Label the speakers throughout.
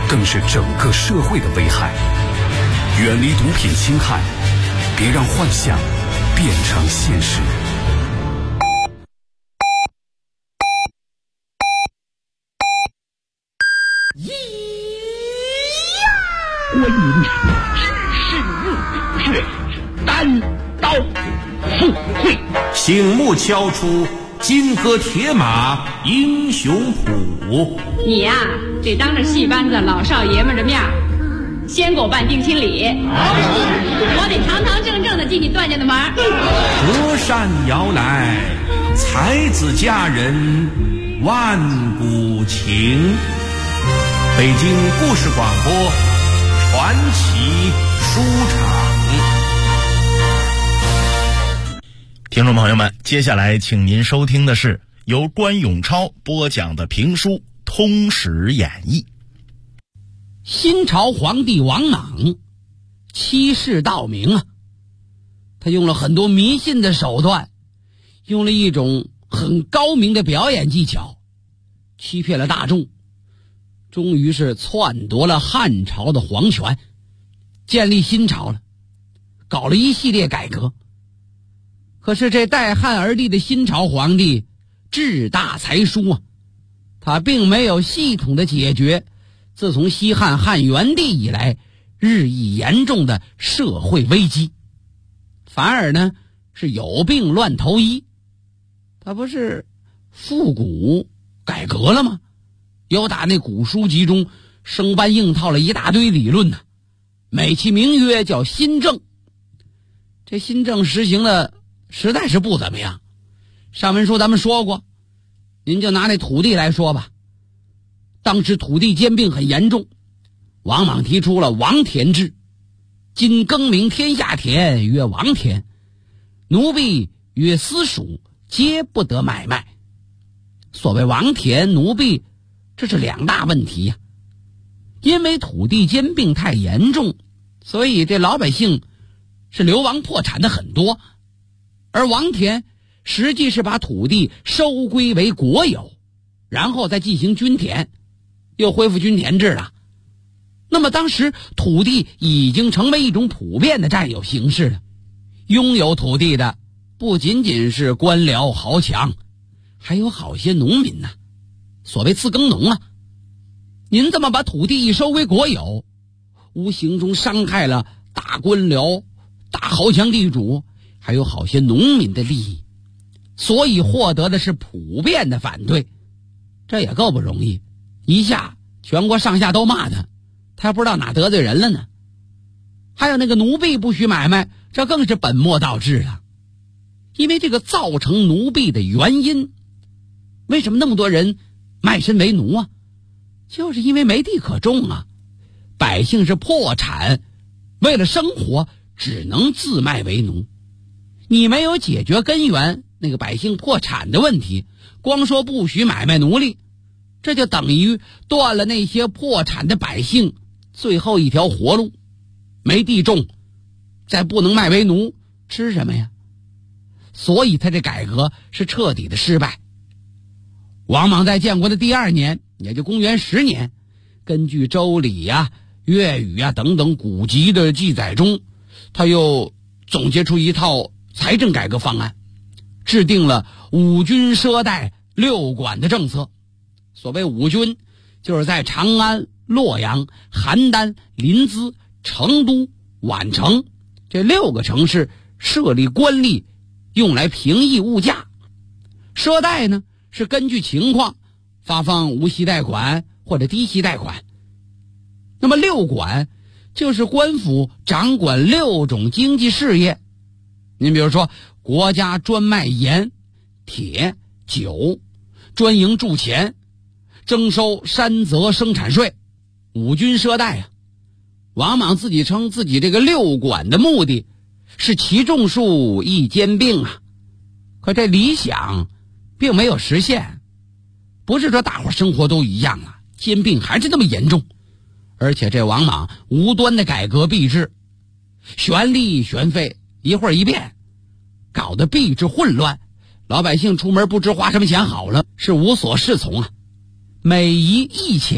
Speaker 1: 更是整个社会的危害。远离毒品侵害，别让幻想变成现实。
Speaker 2: 观音只是入穴，单刀赴会，
Speaker 3: 醒目敲出金戈铁马英雄谱。
Speaker 4: 你呀，得当着戏班子老少爷们的面先给我办定亲礼，我得堂堂正正的进你段家的门。
Speaker 3: 隔山遥来，才子佳人万古情。北京故事广播传奇书场。
Speaker 5: 听众朋友们，接下来请您收听的是由关永超播讲的评书《通史演义》。
Speaker 2: 新朝皇帝王莽欺世盗名啊，他用了很多迷信的手段，用了一种很高明的表演技巧，欺骗了大众，终于是篡夺了汉朝的皇权，建立新朝了，搞了一系列改革。可是这代汉而立的新朝皇帝志大才疏啊，他并没有系统的解决自从西汉汉元帝以来日益严重的社会危机，反而呢是有病乱投医。他不是复古改革了吗？又打那古书籍中生搬硬套了一大堆理论呢，美其名曰叫新政。这新政实行的实在是不怎么样。上文书咱们说过，您就拿那土地来说吧，当时土地兼并很严重，王莽提出了王田制，今更名天下田曰王田，奴婢曰私属，皆不得买卖。所谓王田奴婢，这是两大问题呀。因为土地兼并太严重，所以这老百姓是流亡破产的很多，而王田实际是把土地收归为国有，然后再进行均田，又恢复均田制了。那么当时土地已经成为一种普遍的占有形式了，拥有土地的不仅仅是官僚豪强，还有好些农民呐，所谓自耕农啊。您这么把土地一收归国有，无形中伤害了大官僚、大豪强地主，还有好些农民的利益，所以获得的是普遍的反对。这也够不容易，一下全国上下都骂他，他不知道哪得罪人了呢。还有那个奴婢不许买卖，这更是本末倒置了。因为这个造成奴婢的原因，为什么那么多人卖身为奴啊？就是因为没地可种啊，百姓是破产，为了生活只能自卖为奴。你没有解决根源，那个百姓破产的问题，光说不许买卖奴隶，这就等于断了那些破产的百姓最后一条活路。没地种，再不能卖为奴，吃什么呀？所以他这改革是彻底的失败。王莽在建国的第2年，也就公元10年，根据周礼呀、粤语呀等等古籍的记载中，他又总结出一套财政改革方案，制定了5军赊贷6管的政策。所谓5军，就是在长安、洛阳、邯郸、临淄、成都、宛城这6个城市设立官吏，用来平抑物价。赊贷呢，是根据情况发放无息贷款或者低息贷款。那么6管就是官府掌管6种经济事业。您比如说，国家专卖盐、铁、酒，专营铸钱，征收山泽生产税，5军赊贷啊。王莽自己称自己这个6管的目的是其众数易兼并啊，可这理想并没有实现。不是说大伙生活都一样了，兼并还是那么严重。而且这王莽无端的改革币制，悬利悬费，一会儿一变，搞得币制混乱，老百姓出门不知花什么钱好了，是无所适从啊。每一钱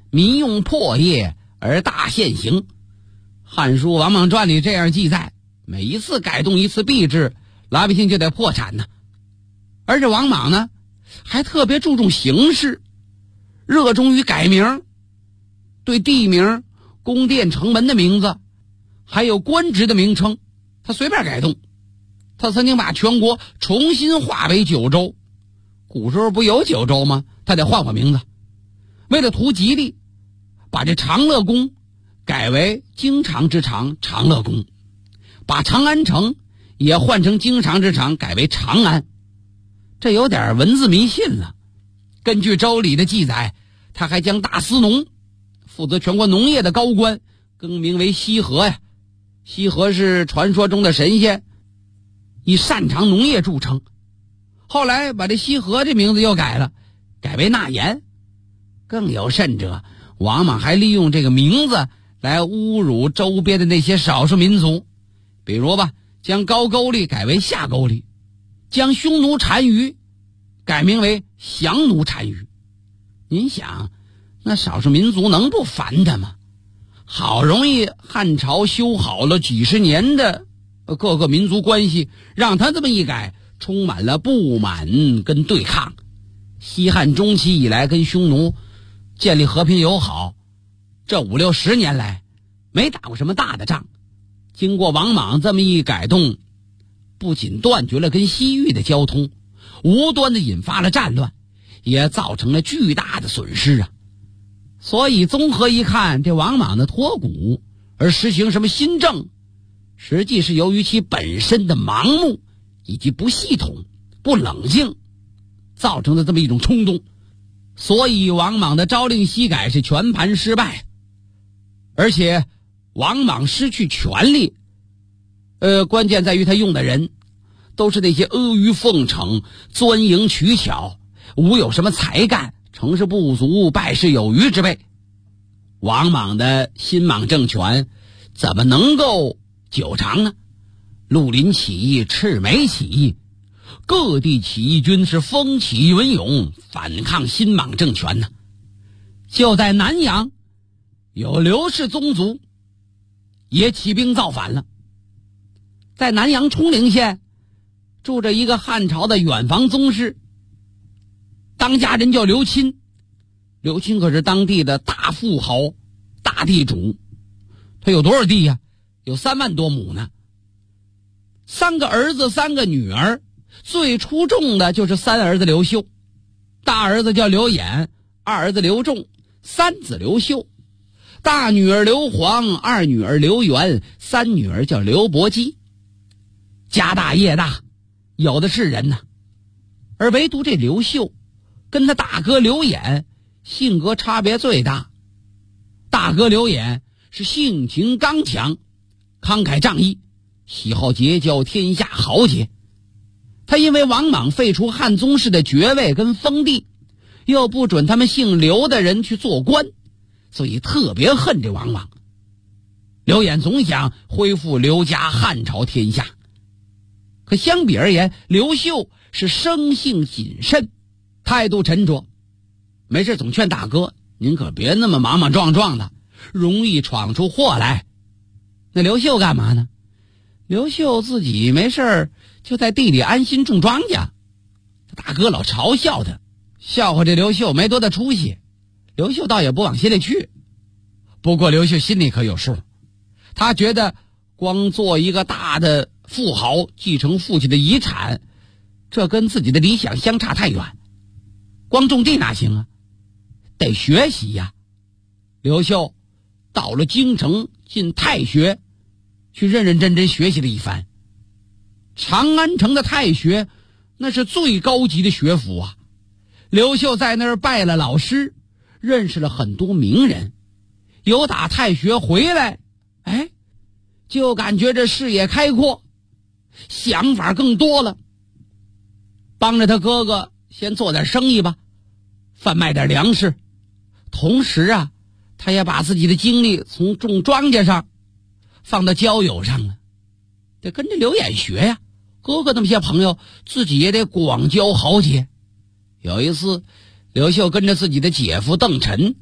Speaker 2: 民用破业而大现行。汉书王莽传里这样记载，每一次改动一次币制，老百姓就得破产呢。而这王莽呢，还特别注重形式，热衷于改名，对地名、宫殿、城门的名字，还有官职的名称，他随便改动。他曾经把全国重新划为9州，古时候不有9州吗？他得换名字。为了图吉利，把这长乐宫改为京长之长长乐宫，把长安城也换成京长之长改为长安。这有点文字迷信了。根据周礼的记载，他还将大司农，负责全国农业的高官，更名为羲和呀。羲和是传说中的神仙，以擅长农业著称。后来把这羲和这名字又改了，改为纳言。更有甚者，王莽还利用这个名字来侮辱周边的那些少数民族。比如吧，将高句丽改为下句丽，将匈奴单于改名为降奴单于。您想，那少数民族能不烦他吗？好容易汉朝修好了几十年的各个民族关系，让他这么一改，充满了不满跟对抗。西汉中期以来跟匈奴建立和平友好，这5、60年来没打过什么大的仗。经过王莽这么一改动，不仅断绝了跟西域的交通，无端的引发了战乱，也造成了巨大的损失啊。所以综合一看，这王莽的脱骨而实行什么新政，实际是由于其本身的盲目以及不系统、不冷静造成的这么一种冲动。所以王莽的朝令夕改是全盘失败。而且王莽失去权力，关键在于他用的人都是那些阿谀奉承、钻营取巧、无有什么才干、成事不足败事有余之辈。王莽的新莽政权怎么能够久长呢？绿林起义、赤眉起义，各地起义军是风起云涌，反抗新莽政权呢。就在南阳，有刘氏宗族也起兵造反了。在南阳冲陵县住着一个汉朝的远房宗室，当家人叫刘钦。刘钦可是当地的大富豪、大地主，他有多少地呀？有3万多亩呢。3个儿子3个女儿，最出众的就是3儿子刘秀。大儿子叫刘演，二儿子刘仲，三子刘秀。大女儿刘皇，二女儿刘元，三女儿叫刘伯姬。家大业大，有的是人呐。而唯独这刘秀跟他大哥刘演性格差别最大。大哥刘演是性情刚强，慷慨仗义，喜好结交天下豪杰。他因为王莽废除汉宗室的爵位跟封地，又不准他们姓刘的人去做官，所以特别恨这王莽。刘演总想恢复刘家汉朝天下。可相比而言，刘秀是生性谨慎，态度沉着，没事总劝大哥，您可别那么莽莽撞撞的，容易闯出祸来。那刘秀干嘛呢？刘秀自己没事就在地里安心种庄稼。大哥老嘲笑他，笑话这刘秀没多大出息。刘秀倒也不往心里去。不过刘秀心里可有数，他觉得光做一个大的富豪，继承父亲的遗产，这跟自己的理想相差太远。光种地哪行啊？得学习呀。刘秀到了京城，进太学，去认认真真学习了一番。长安城的太学那是最高级的学府啊。刘秀在那儿拜了老师，认识了很多名人。由打太学回来，就感觉这视野开阔，想法更多了。帮着他哥哥先做点生意吧，贩卖点粮食。同时啊，他也把自己的精力从种庄稼上放到交友上了，得跟着刘演学呀。哥哥那么些朋友，自己也得广交豪杰。有一次，刘秀跟着自己的姐夫邓晨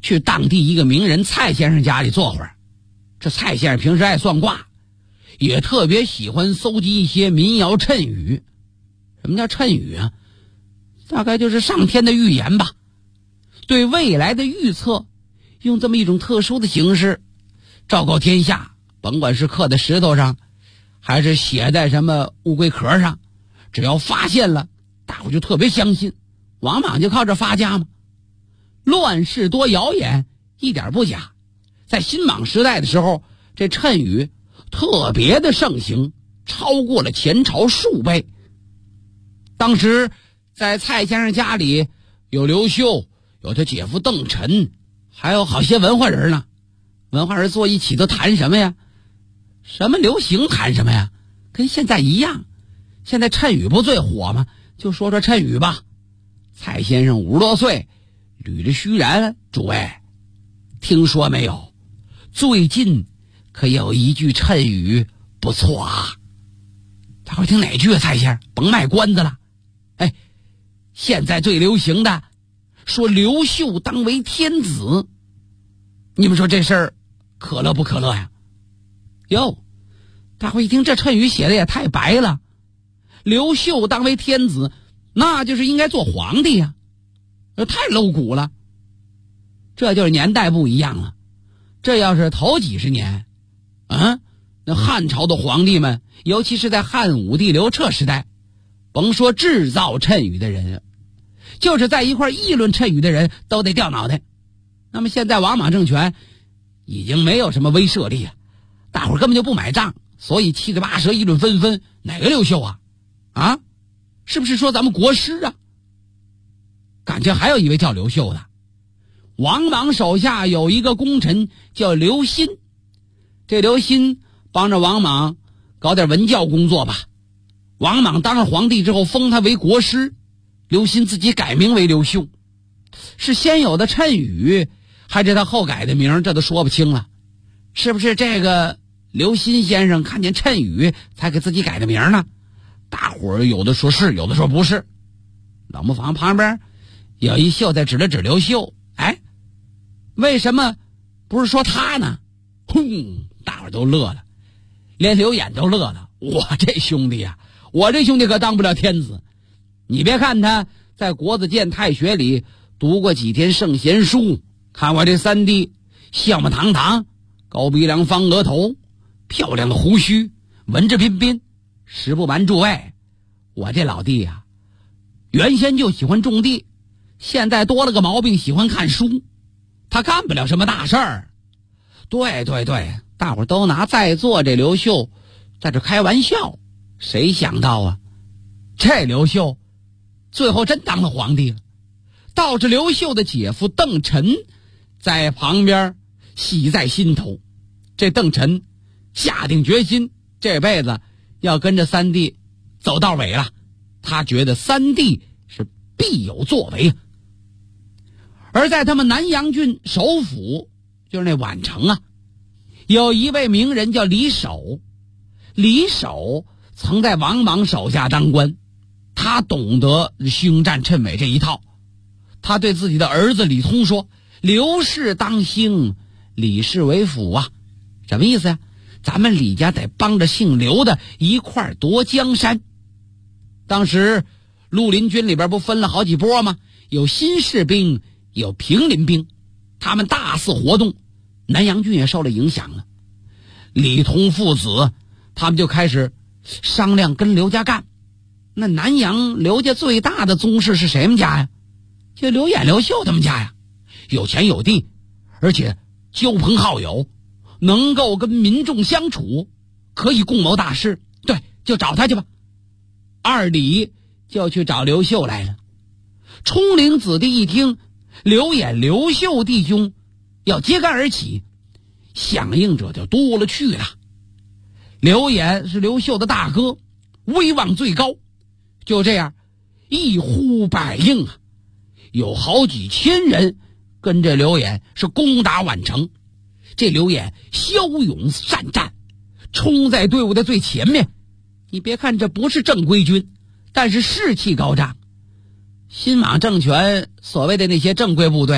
Speaker 2: 去当地一个名人蔡先生家里坐会儿。这蔡先生平时爱算卦，也特别喜欢搜集一些民谣谶语。什么叫谶语啊？大概就是上天的预言吧，对未来的预测，用这么一种特殊的形式昭告天下，甭管是刻在石头上，还是写在什么乌龟壳上，只要发现了，大伙就特别相信，往往就靠这发家嘛。乱世多谣言，一点不假。在新莽时代的时候，这谶语特别的盛行，超过了前朝数倍。当时在蔡先生家里有刘秀，有他姐夫邓晨，还有好些文化人呢。文化人坐一起都谈什么呀？什么流行谈什么呀？跟现在一样。现在谶语不最火吗？就说说谶语吧。蔡先生50多岁，捋着须髯，诸位听说没有？最近可有一句谶语不错啊。大伙听哪句啊？蔡先生甭卖关子了。现在最流行的说刘秀当为天子，你们说这事儿可乐不可乐呀？哟，大伙一听这谶语写的也太白了。刘秀当为天子，那就是应该做皇帝呀，太露骨了。这就是年代不一样了。这要是头几十年那汉朝的皇帝们，尤其是在汉武帝刘彻时代，甭说制造谶语的人，就是在一块议论谶语的人都得掉脑袋。那么现在王莽政权已经没有什么威慑力了，大伙根本就不买账，所以七嘴八舌议论纷纷。哪个刘秀啊？是不是说咱们国师啊？感觉还有一位叫刘秀的。王莽手下有一个功臣叫刘歆，这刘歆帮着王莽搞点文教工作吧。王莽当上皇帝之后封他为国师，刘歆自己改名为刘秀。是先有的谶语，还是他后改的名，这都说不清了。是不是这个刘歆先生看见谶语才给自己改的名呢？大伙儿有的说是，有的说不是。老磨坊旁边有一秀才指了指刘秀，为什么不是说他呢？大伙儿都乐了，连刘演都乐了。我这兄弟可当不了天子。你别看他在国子监太学里读过几天圣贤书，看我这三弟相貌堂堂，高鼻梁方额头，漂亮的胡须，文质彬彬。实不瞒诸位，我这老弟原先就喜欢种地，现在多了个毛病，喜欢看书。他干不了什么大事儿。对，大伙儿都拿在座这刘秀在这开玩笑。谁想到这刘秀最后真当了皇帝了。倒是刘秀的姐夫邓晨在旁边喜在心头。这邓晨下定决心，这辈子要跟着三弟走到尾了。他觉得三弟是必有作为。而在他们南阳郡首府，就是那宛城有一位名人叫李守。李守曾在王莽手下当官，他懂得凶战谶伪这一套。他对自己的儿子李通说：刘氏当兴，李氏为辅什么意思呀？咱们李家得帮着姓刘的一块夺江山。当时绿林军里边不分了好几波吗？有新士兵，有平林兵，他们大肆活动，南阳郡也受了影响了。李通父子他们就开始商量跟刘家干。那南阳刘家最大的宗室是谁们家呀？就刘演、刘秀他们家呀。有钱有地，而且交朋好友，能够跟民众相处，可以共谋大事。对，就找他去吧。二李就去找刘秀来了。冲陵子弟一听刘演、刘秀弟兄要揭竿而起，响应者就多了去了。刘演是刘秀的大哥，威望最高，就这样一呼百应有好几千人跟着刘演是攻打宛城。这刘演骁勇善战，冲在队伍的最前面。你别看这不是正规军，但是士气高涨。新莽政权所谓的那些正规部队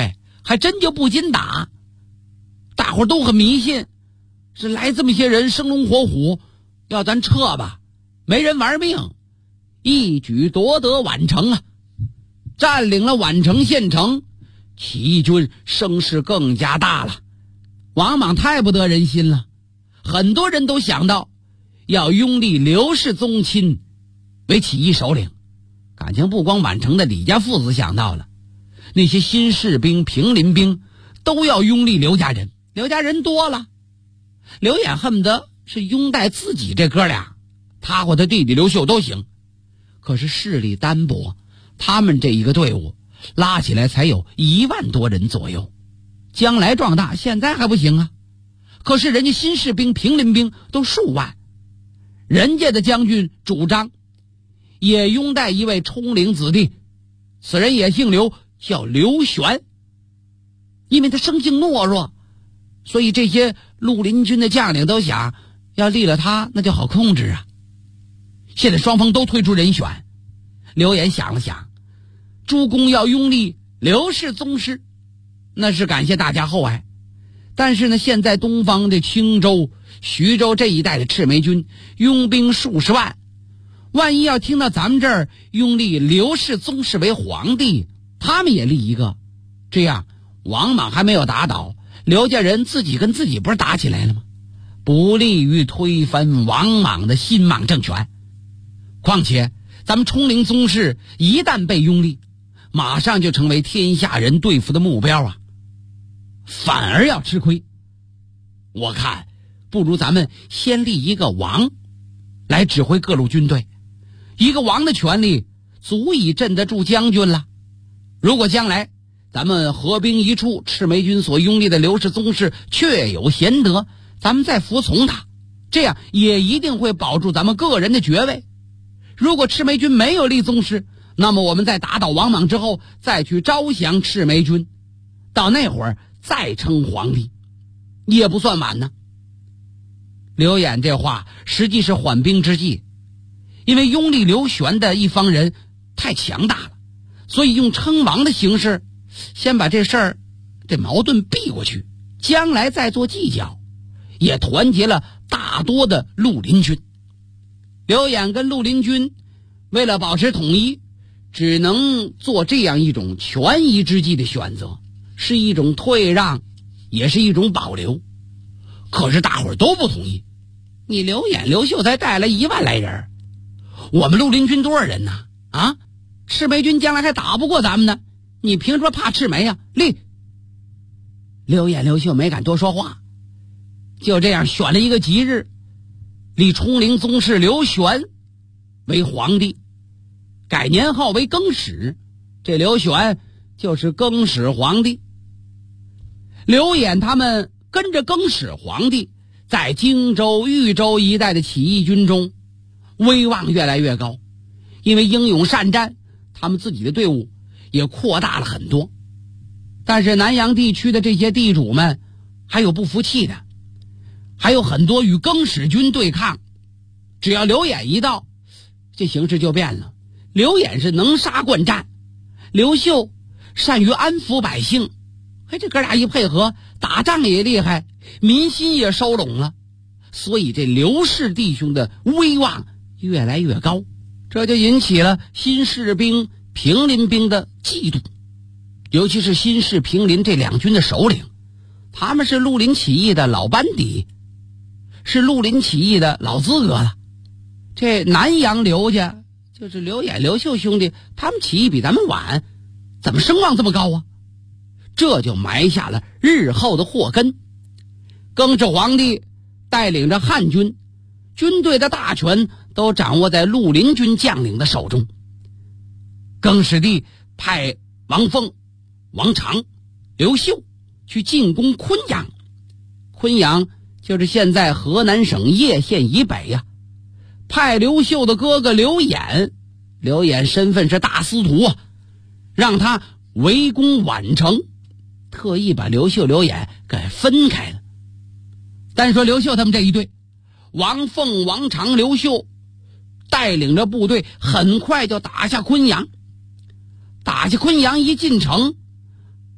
Speaker 2: 还真就不禁打。大伙都很迷信，是来这么些人生龙活虎，要咱撤吧，没人玩命，一举夺得宛城啊！占领了宛城县城，起义军声势更加大了。王莽太不得人心了，很多人都想到要拥立刘氏宗亲为起义首领。感情不光宛城的李家父子想到了，那些新士兵、平林兵都要拥立刘家人。刘家人多了，刘演恨不得是拥戴自己这哥俩，他或他弟弟刘秀都行。可是势力单薄，他们这一个队伍拉起来才有1万多人左右，将来壮大现在还不行啊。可是人家新士兵、平林兵都数万，人家的将军主张也拥戴一位冲领子弟，此人也姓刘，叫刘玄。因为他生性懦弱，所以这些绿林军的将领都想要立了他，那就好控制啊。现在双方都推出人选，刘演想了想，诸公要拥立刘氏宗室，那是感谢大家厚爱。但是呢，现在东方的青州、徐州这一带的赤眉军拥兵数十万，万一要听到咱们这儿拥立刘氏宗室为皇帝，他们也立一个，这样王莽还没有打倒，刘家人自己跟自己不是打起来了吗？不利于推翻王莽的新莽政权。况且咱们冲领宗室一旦被拥立，马上就成为天下人对付的目标啊，反而要吃亏。我看不如咱们先立一个王来指挥各路军队，一个王的权力足以镇得住将军了。如果将来咱们合兵一处，赤眉军所拥立的刘氏宗室确有贤德，咱们再服从他，这样也一定会保住咱们个人的爵位。如果赤眉军没有立宗室，那么我们在打倒王莽之后再去招降赤眉军，到那会儿再称皇帝也不算晚呢。刘演这话实际是缓兵之计，因为拥立刘玄的一方人太强大了，所以用称王的形式先把这事儿这矛盾避过去，将来再做计较，也团结了大多的绿林军。刘演跟绿林军为了保持统一，只能做这样一种权宜之计的选择，是一种退让，也是一种保留。可是大伙儿都不同意，你刘演、刘秀才带来1万来人，我们绿林军多少人呢？啊，赤眉军将来还打不过咱们呢，你凭什么怕赤眉呀？立！刘演、刘秀没敢多说话，就这样选了一个吉日，立冲领宗室刘玄为皇帝，改年号为更始，这刘玄就是更始皇帝。刘演他们跟着更始皇帝，在荆州、豫州一带的起义军中威望越来越高，因为英勇善战，他们自己的队伍也扩大了很多。但是南阳地区的这些地主们还有不服气的，还有很多与更始军对抗。只要刘演一到，这形势就变了。刘演是能杀惯战，刘秀善于安抚百姓，这哥俩一配合，打仗也厉害，民心也收拢了，所以这刘氏弟兄的威望越来越高，这就引起了新士兵、平林兵的嫉妒。尤其是新士、平林这两军的首领，他们是绿林起义的老班底，是绿林起义的老资格了。这南阳刘家就是刘演、刘秀兄弟，他们起义比咱们晚，怎么声望这么高啊？这就埋下了日后的祸根。更始皇帝带领着汉军，军队的大权都掌握在绿林军将领的手中。更始帝派王凤、王常、刘秀去进攻昆阳，昆阳就是现在河南省叶县以北呀。派刘秀的哥哥刘演，刘演身份是大司徒啊，让他围攻宛城，特意把刘秀、刘演给分开了。单说刘秀他们这一队，王凤、王常、刘秀带领着部队很快就打下昆阳。打下昆阳一进城，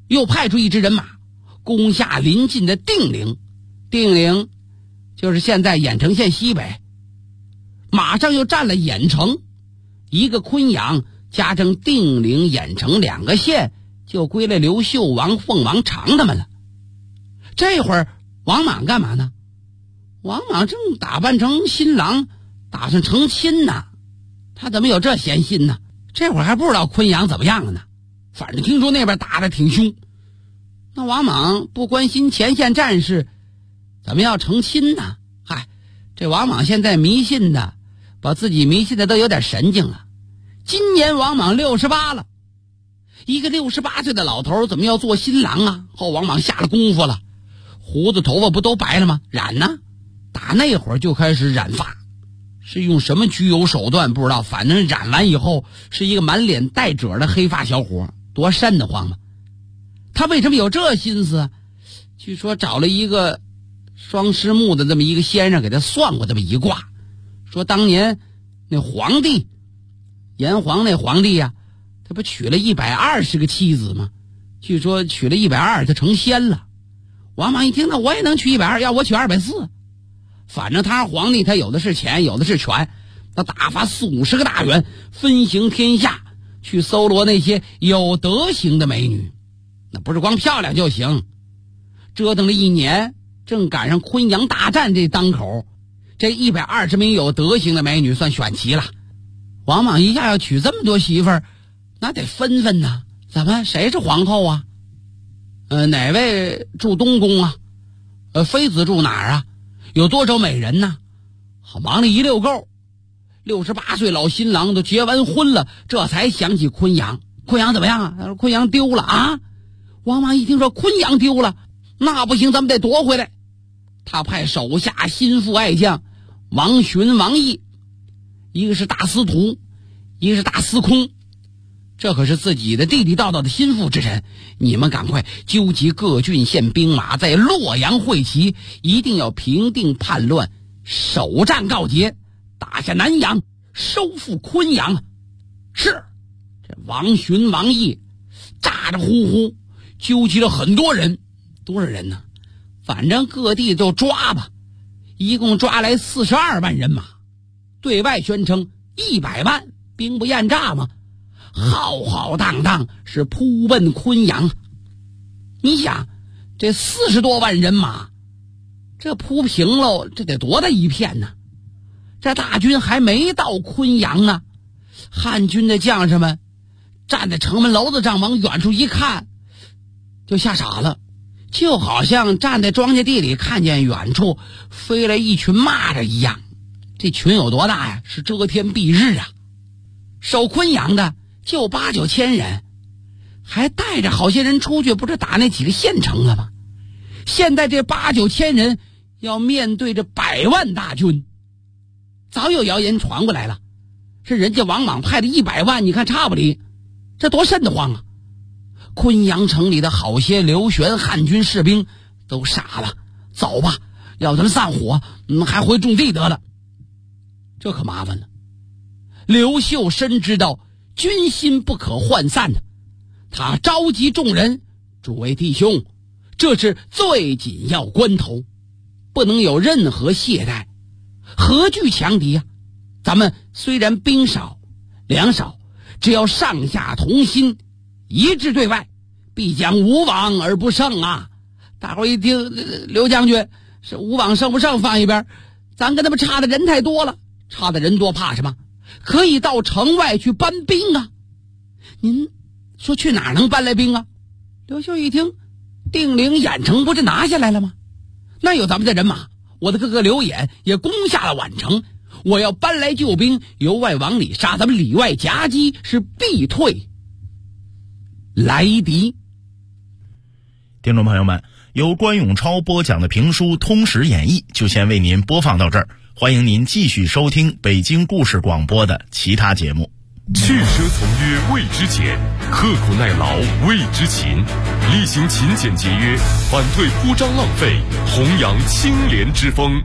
Speaker 2: 又派出一支人马攻下临近的定陵，定陵就是现在郾城县西北，马上又占了郾城，一个昆阳加上定陵、郾城2个县就归了刘秀、王凤、王常他们了。这会儿王莽干嘛呢？王莽正打扮成新郎，打算成亲呢。他怎么有这闲心呢？这会儿还不知道昆阳怎么样了呢，反正听说那边打得挺凶。那王莽不关心前线战事，怎么要成亲呢？嗨，这王莽现在迷信的，把自己迷信的都有点神经了。今年王莽68了，一个68岁的老头怎么要做新郎啊？后王莽下了功夫了，胡子头发不都白了吗？染呢，打那会儿就开始染发，是用什么拘有手段不知道，反正染完以后是一个满脸带褶的黑发小伙，多瘆得慌嘛。他为什么有这心思？据说找了一个双狮目的这么一个先生给他算过这么一卦，说当年那皇帝炎黄那皇帝呀，他不娶了120个妻子吗？据说娶了120他成仙了。王莽一听，那我也能娶120，要我娶240。反正他是皇帝，他有的是钱，有的是权，他打发40-50个大员分行天下，去搜罗那些有德行的美女。那不是光漂亮就行。折腾了1年，正赶上昆阳大战这当口，这120名有德行的美女算选齐了。王莽一下要娶这么多媳妇儿，那得分分呐。怎么谁是皇后啊？哪位住东宫啊？妃子住哪儿啊？有多少美人呢？好，忙了一溜够。68岁老新郎都结完婚了，这才想起昆阳。昆阳怎么样啊？他说昆阳丢了啊。王莽一听说昆阳丢了，那不行，咱们得夺回来。他派手下心腹爱将王寻、王毅，一个是大司徒，一个是大司空，这可是自己的地地道道的心腹之臣。你们赶快纠集各郡县兵马，在洛阳会齐，一定要平定叛乱，首战告捷，打下南阳，收复昆阳。是，这王寻、王毅咋着呼呼纠集了很多人，多少人呢？反正各地就抓吧，一共抓来42万人马，对外宣称100万，兵不厌诈嘛，浩浩荡荡是扑奔昆阳。你想这40多万人马，这扑平喽，这得多大一片呢？这大军还没到昆阳呢，汉军的将士们站在城门楼子上往远处一看，就吓傻了，就好像站在庄稼地里看见远处飞来一群蚂蚱一样。这群有多大呀？是遮天蔽日啊！守昆阳的就8-9千人，还带着好些人出去，不是打那几个县城了吗？现在这8-9千人要面对着100万大军。早有谣言传过来了，是人家王莽派的100万，你看差不离，这多瘆得慌啊！昆阳城里的好些刘玄汉军士兵都傻了，走吧，要咱们散伙，还回种地得了。这可麻烦了。刘秀深知道军心不可涣散的，他召集众人，诸位弟兄，这是最紧要关头，不能有任何懈怠，何惧强敌啊？咱们虽然兵少粮少，只要上下同心，一致对外，必将无往而不胜啊！大伙一听，刘将军是无往胜不胜放一边，咱跟他们差的人太多了，差的人多怕什么？可以到城外去搬兵啊！您说去哪儿能搬来兵啊？刘秀一听，定陵、郾城不是拿下来了吗？那有咱们的人马，我的哥哥刘演也攻下了宛城，我要搬来救兵，由外往里杀，咱们里外夹击，是必退来敌。
Speaker 5: 听众朋友们，由关永超播讲的评书《通史演义》就先为您播放到这儿，欢迎您继续收听北京故事广播的其他节目。
Speaker 6: 去奢从约谓之俭，刻苦耐劳谓之勤，厉行勤俭节约，反对铺张浪费，弘扬清廉之风。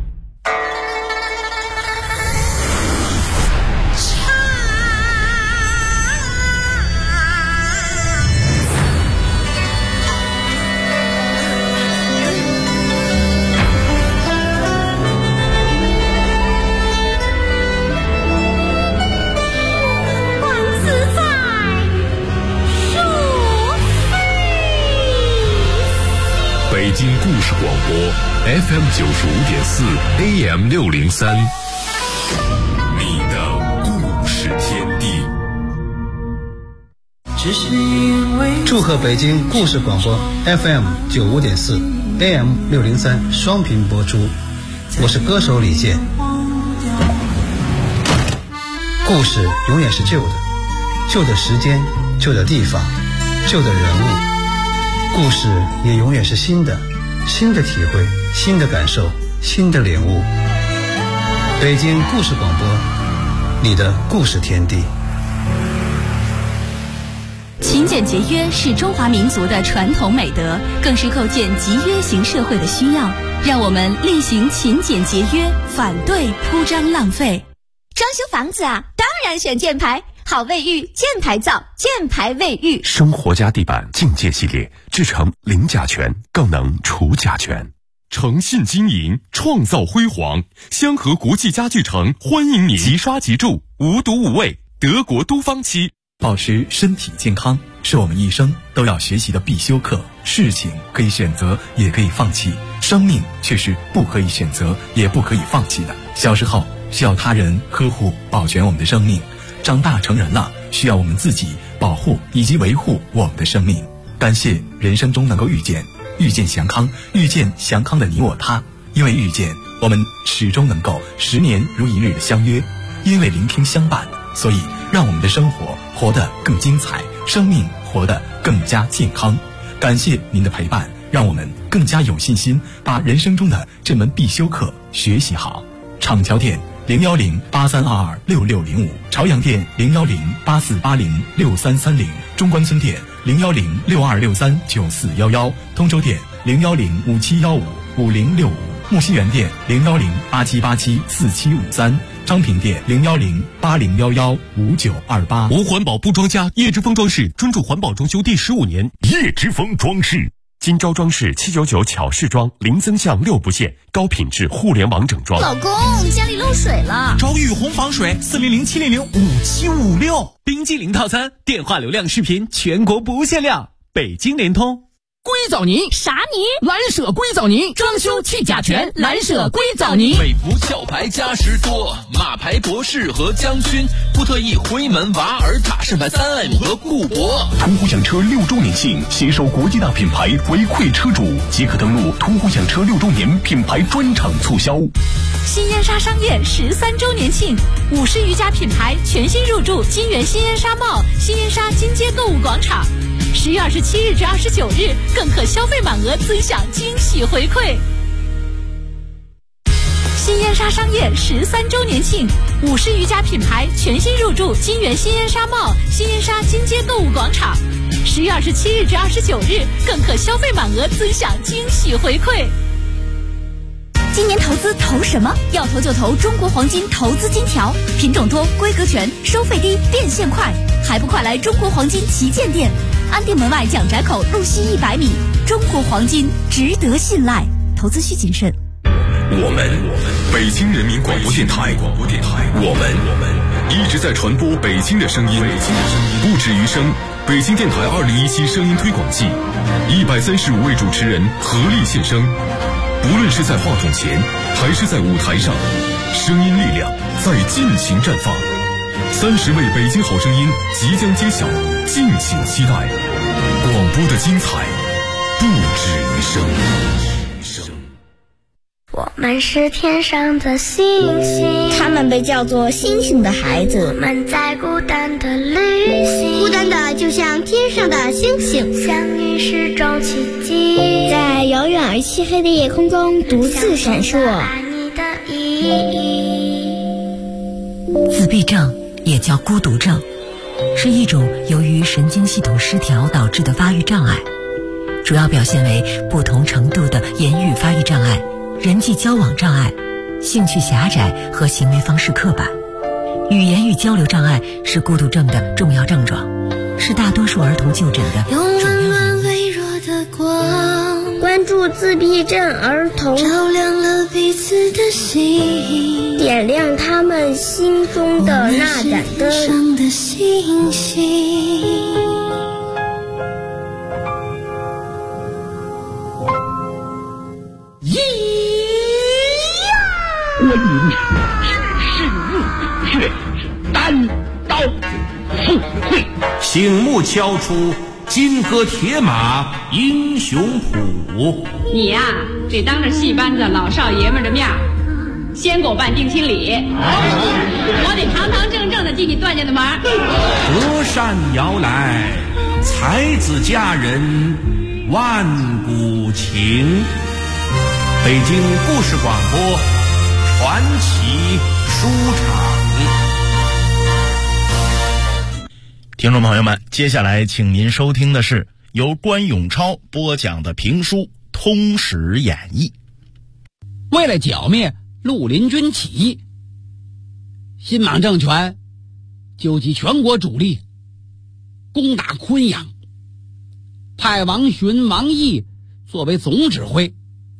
Speaker 6: 京故事广播 FM95.4 AM603， 你的故事天地。
Speaker 7: 祝贺北京故事广播 FM95.4 AM603 双频播出，我是歌手李健。故事永远是旧的，旧的时间，旧的地方，旧的人物。故事也永远是新的，新的体会，新的感受，新的领悟。北京故事广播，你的故事天地。
Speaker 8: 勤俭节约是中华民族的传统美德，更是构建集约型社会的需要。让我们厉行勤俭节约，反对铺张浪费。
Speaker 9: 装修房子啊，当然选建牌，好卫浴，建牌造，建牌卫浴。
Speaker 6: 生活家地板境界系列，制成零甲醛，更能除甲醛。诚信经营，创造辉煌。香河国际家具城欢迎您，即刷即住，无毒无味，德国都方漆。
Speaker 10: 保持身体健康是我们一生都要学习的必修课。事情可以选择，也可以放弃，生命却是不可以选择，也不可以放弃的。小时候需要他人呵护保全我们的生命，长大成人了需要我们自己保护以及维护我们的生命。感谢人生中能够遇见祥康，遇见祥康的你我他。因为遇见，我们始终能够10年如一日的相约；因为聆听相伴，所以让我们的生活活得更精彩，生命活得更加健康。感谢您的陪伴，让我们更加有信心把人生中的这门必修课学习好。厂桥店01083226605，朝阳店01084806330，中关村店01062639411，通州店01057155065，木樨园店01087874753，昌平店01080115928。
Speaker 6: 无环保不装家，叶之峰装饰专注环保装修第15年。
Speaker 11: 叶之峰装饰，
Speaker 6: 金招装饰799巧饰装，零增项6不限，高品质互联网整装。
Speaker 9: 老公，家里漏水了，
Speaker 12: 找雨虹防水，400-700-5756。冰激凌套餐，电话流量视频全国不限量，北京联通。
Speaker 2: 硅藻泥
Speaker 9: 啥泥？
Speaker 2: 蓝舍硅藻泥，装修去甲醛，蓝舍硅藻泥。
Speaker 13: 美孚壳牌嘉实多，马牌博士和将军，布特意辉门瓦尔塔盛牌3M 和固铂。
Speaker 11: 途虎养车6周年庆，携手国际大品牌回馈车主，即可登录途虎养车6周年品牌专场促销。
Speaker 8: 新烟沙商业13周年庆，50余家品牌全新入驻金源新烟沙贸、新烟沙金街购物广场。10月27日至29日，更可消费满额尊享惊喜回馈。新烟沙商业13周年庆，50余家品牌全新入驻金源新烟沙贸、新烟沙金街购物广场。10月27日至29日，更可消费满额尊享惊喜回馈。
Speaker 9: 今年投资投什么？要投就投中国黄金投资金条，品种多，规格全，收费低，变现快，还不快来中国黄金旗舰店，安定门外蒋宅口路西100米，中国黄金值得信赖，投资需谨慎。
Speaker 6: 我们北京人民广播电台，我们一直在传播北京的声音，不止于声。北京电台2017声音推广季，135位主持人合力献声。无论是在话筒前，还是在舞台上，声音力量在尽情绽放。30位北京好声音即将揭晓，敬请期待。广播的精彩不止于声。
Speaker 14: 我们是天上的星星，
Speaker 9: 他们被叫做星星的孩子。
Speaker 14: 我们在孤单的旅行，
Speaker 9: 孤单的就像天上的星星，
Speaker 14: 相遇是种奇迹，
Speaker 9: 在遥远而漆黑的夜空中独自闪烁。
Speaker 14: 爱你的意义。
Speaker 15: 自闭症也叫孤独症，是一种由于神经系统失调导致的发育障碍，主要表现为不同程度的言语发育障碍、人际交往障碍、兴趣狭窄和行为方式刻板。语言与交流障碍是孤独症的重要症状，是大多数儿童就诊的主要原因。
Speaker 14: 微弱的光，
Speaker 9: 关注自闭症儿童，
Speaker 14: 照亮了彼此的心，
Speaker 9: 点亮他们心中的那盏灯。
Speaker 14: 上的星星。
Speaker 16: 观音至圣怒却单刀赴会，
Speaker 3: 醒目敲出金戈铁马英雄谱。
Speaker 4: 你呀，得当着戏班子老少爷们的面先给我办定亲礼，我得堂堂正正的进你段家的门。
Speaker 3: 隔山遥来，才子佳人万古情。北京故事广播传奇书场。
Speaker 5: 听众朋友们，接下来请您收听的是由关永超播讲的评书《通史演义》。
Speaker 2: 为了剿灭绿林军起义，新莽政权纠集全国主力攻打昆阳，派王寻、王毅作为总指挥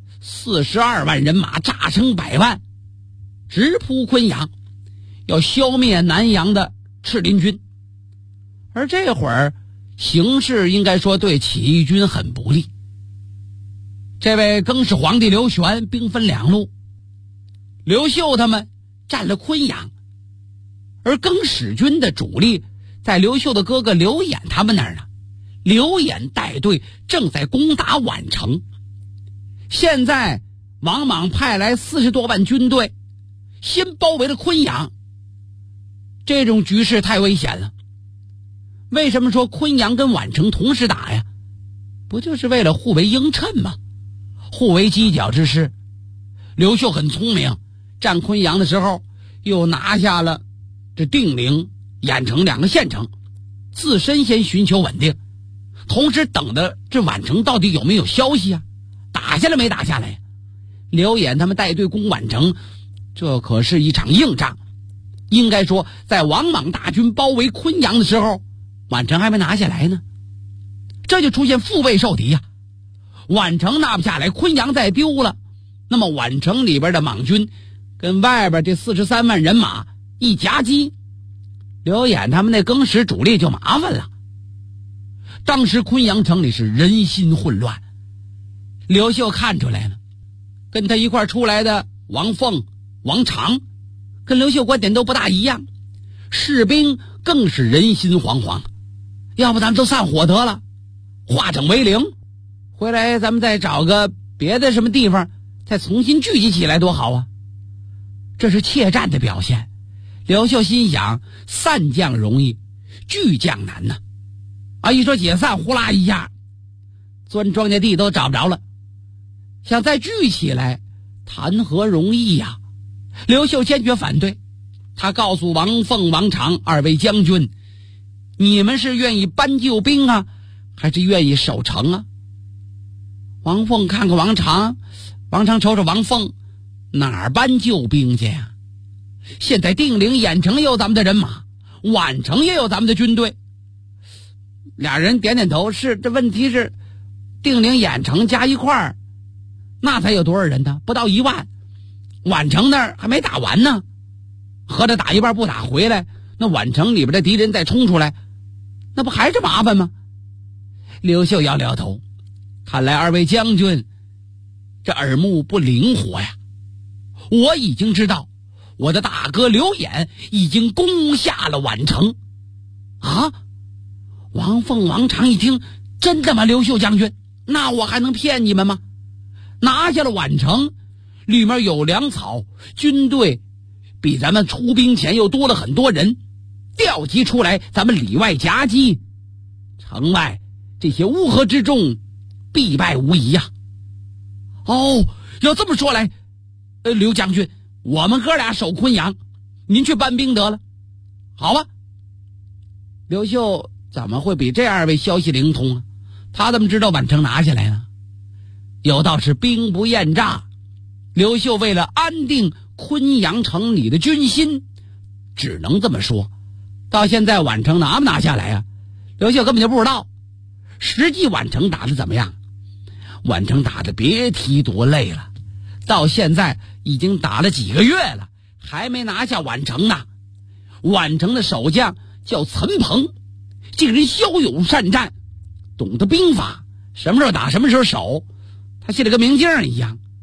Speaker 2: ，42万人马炸成100万，直扑昆阳，要消灭南阳的赤林军。而这会儿形势应该说对起义军很不利，这位更始皇帝刘玄兵分2路，刘秀他们占了昆阳，而更始军的主力在刘秀的哥哥刘演他们那儿呢。刘演带队正在攻打宛城，现在王莽派来40多万军队，先包围了昆阳，这种局势太危险了。为什么说昆阳跟宛城同时打呀？不就是为了互为映衬吗？互为犄角之势。刘秀很聪明，占昆阳的时候又拿下了这定陵、兖城2个县城，自身先寻求稳定，同时等着这宛城到底有没有消息啊？打下来没打下来？刘演他们带队攻宛城，这可是一场硬仗。应该说在王莽大军包围昆阳的时候，宛城还没拿下来呢，这就出现腹背受敌呀。宛城拿不下来，昆阳再丢了，那么宛城里边的莽军跟外边这43万人马一夹击，刘演他们那更始主力就麻烦了。当时昆阳城里是人心混乱，刘秀看出来了，跟他一块出来的王凤、王常跟刘秀观点都不大一样，士兵更是人心惶惶。要不咱们都散伙得了，化整为零，回来咱们再找个别的什么地方再重新聚集起来多好啊。这是怯战的表现。刘秀心想，散将容易，聚将难呢。一说解散，呼啦一下钻庄稼地都找不着了，想再聚起来谈何容易呀。刘秀坚决反对，他告诉王凤、王常2位将军，你们是愿意搬救兵啊，还是愿意守城啊？王凤看看王常，王常瞅瞅王凤，哪儿搬救兵去呀？现在定陵、兖城也有咱们的人马，宛城也有咱们的军队。俩人点点头，是，这问题是定陵、兖城加一块儿，那才有多少人呢？不到1万。宛城那儿还没打完呢，合着打一半不打回来，那宛城里边的敌人再冲出来，那不还是麻烦吗？刘秀摇摇头，看来2位将军这耳目不灵活呀。我已经知道我的大哥刘演已经攻下了宛城啊！王凤、王常一听，真的吗？刘秀将军，那我还能骗你们吗？拿下了宛城，里面有粮草，军队比咱们出兵前又多了很多人，调集出来，咱们里外夹击，城外这些乌合之众必败无疑呀。要这么说来，刘将军，我们哥俩守昆阳，您去搬兵得了。好吧。刘秀怎么会比这2位消息灵通啊？他怎么知道宛城拿下来呢？有道是兵不厌诈，刘秀为了安定昆阳城里的军心，只能这么说。到现在宛城拿不拿下来啊？刘秀根本就不知道。实际宛城打得怎么样？宛城打得别提多累了，到现在已经打了几个月了，还没拿下宛城呢。宛城的守将叫陈鹏，这个人骁勇善战，懂得兵法，什么时候打什么时候守，他写得跟明镜一样。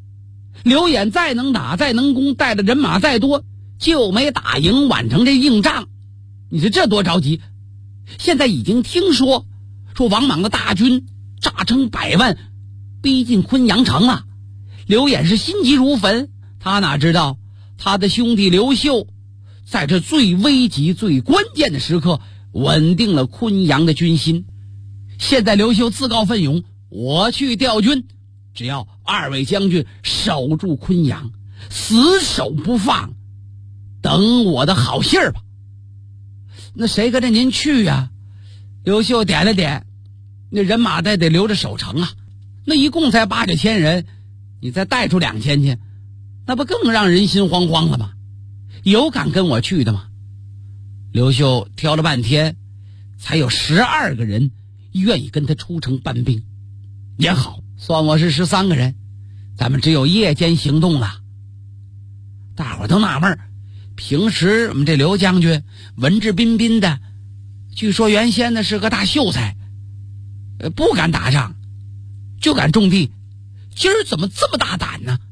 Speaker 2: 刘演再能打再能攻，带的人马再多，就没打赢宛城这硬仗。你说这多着急。现在已经听说王莽的大军诈称100万逼近昆阳城了。刘演是心急如焚，他哪知道他的兄弟刘秀在这最危急最关键的时刻稳定了昆阳的军心。现在刘秀自告奋勇，我去调军，只要2位将军守住昆阳，死守不放，等我的好信儿吧。那谁跟着您去呀？刘秀点了点，那人马得留着守城啊，那一共才8、9千人，你再带出2000去，那不更让人心惶惶了吗？有敢跟我去的吗？刘秀挑了半天，才有12个人愿意跟他出城搬兵。也好，算我是13个人，咱们只有夜间行动了。大伙都纳闷，平时我们这刘将军文质彬彬的，据说原先呢是个大秀才，不敢打仗，就敢种地，今儿怎么这么大胆呢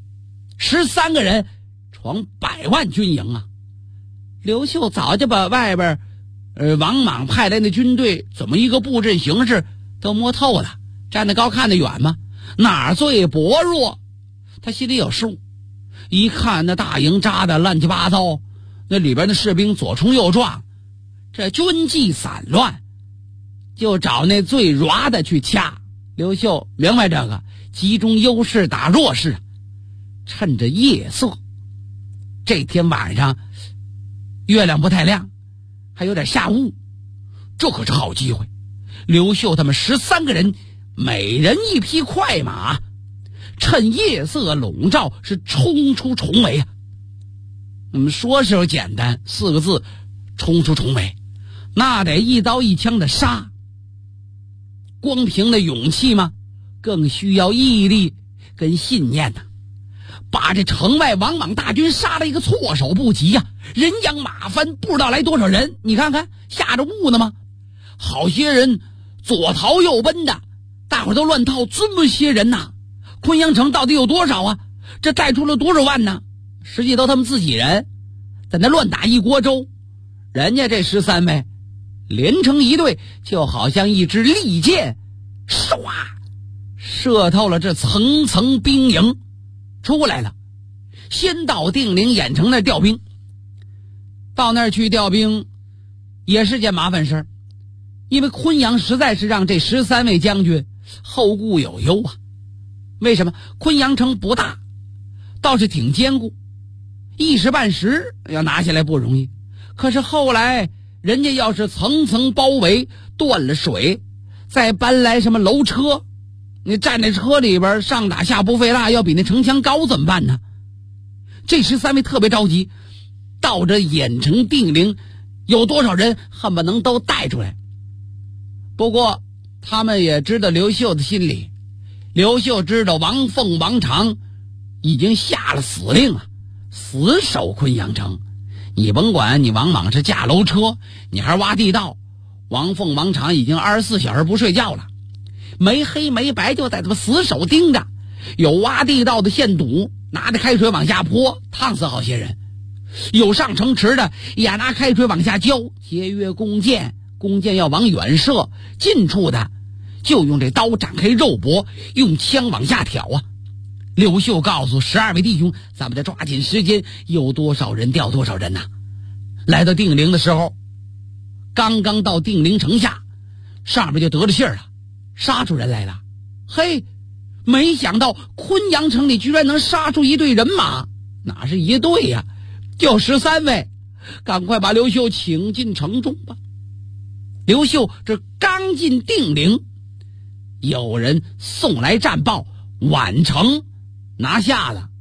Speaker 2: ？13个人闯100万军营啊！刘秀早就把外边王莽派来的军队怎么一个布阵形势都摸透了，站得高看得远吗？哪儿最薄弱他心里有数。一看那大营扎的乱七八糟，那里边的士兵左冲右撞，这军纪散乱，就找那最软的去掐。刘秀明白这个，集中优势打弱势。趁着夜色，这天晚上月亮不太亮，还有点下雾，这可是好机会。刘秀他们13个人，每人一匹快马，趁夜色笼罩，是冲出重围啊！我们说时候简单，4个字：冲出重围。那得一刀一枪的杀。光凭的勇气吗？更需要毅力跟信念呐。把这城外王莽大军杀了一个措手不及呀，人仰马翻，不知道来多少人。你看看，下着雾呢吗？好些人左逃右奔的，大伙都乱套，这么些人呐，昆阳城到底有多少啊？这带出了多少万呢？实际都他们自己人，在那乱打一锅粥。人家这13位连成一队，就好像一支利箭，唰射透了这层层兵营，出来了。先到定陵兖城那儿调兵，到那儿去调兵也是件麻烦事儿，因为昆阳实在是让这13位将军后顾有忧啊。为什么？昆阳城不大，倒是挺坚固，一时半时要拿下来不容易。可是后来人家要是层层包围，断了水，再搬来什么楼车，你站在车里边上打下不费蜡，要比那城墙高怎么办呢？这13位特别着急，到这兖城定陵有多少人恨不能都带出来。不过他们也知道刘秀的心理，刘秀知道王凤王常已经下了死令啊，死守昆阳城。你甭管你王莽是架楼车，你还是挖地道，王凤王常已经24小时不睡觉了，没黑没白就在他们死守盯着。有挖地道的现堵，拿着开水往下泼，烫死好些人；有上城池的也拿开水往下浇，节约弓箭，弓箭要往远射，近处的就用这刀展开肉搏，用枪往下挑啊。刘秀告诉12位弟兄，咱们得抓紧时间，有多少人调多少人呐。来到定陵的时候，刚刚到定陵城下，上面就得了信儿了，杀出人来了。嘿，没想到昆阳城里居然能杀出一队人马，哪是一队呀，就13位。赶快把刘秀请进城中吧。刘秀这刚进定陵，有人送来战报，宛城拿下了。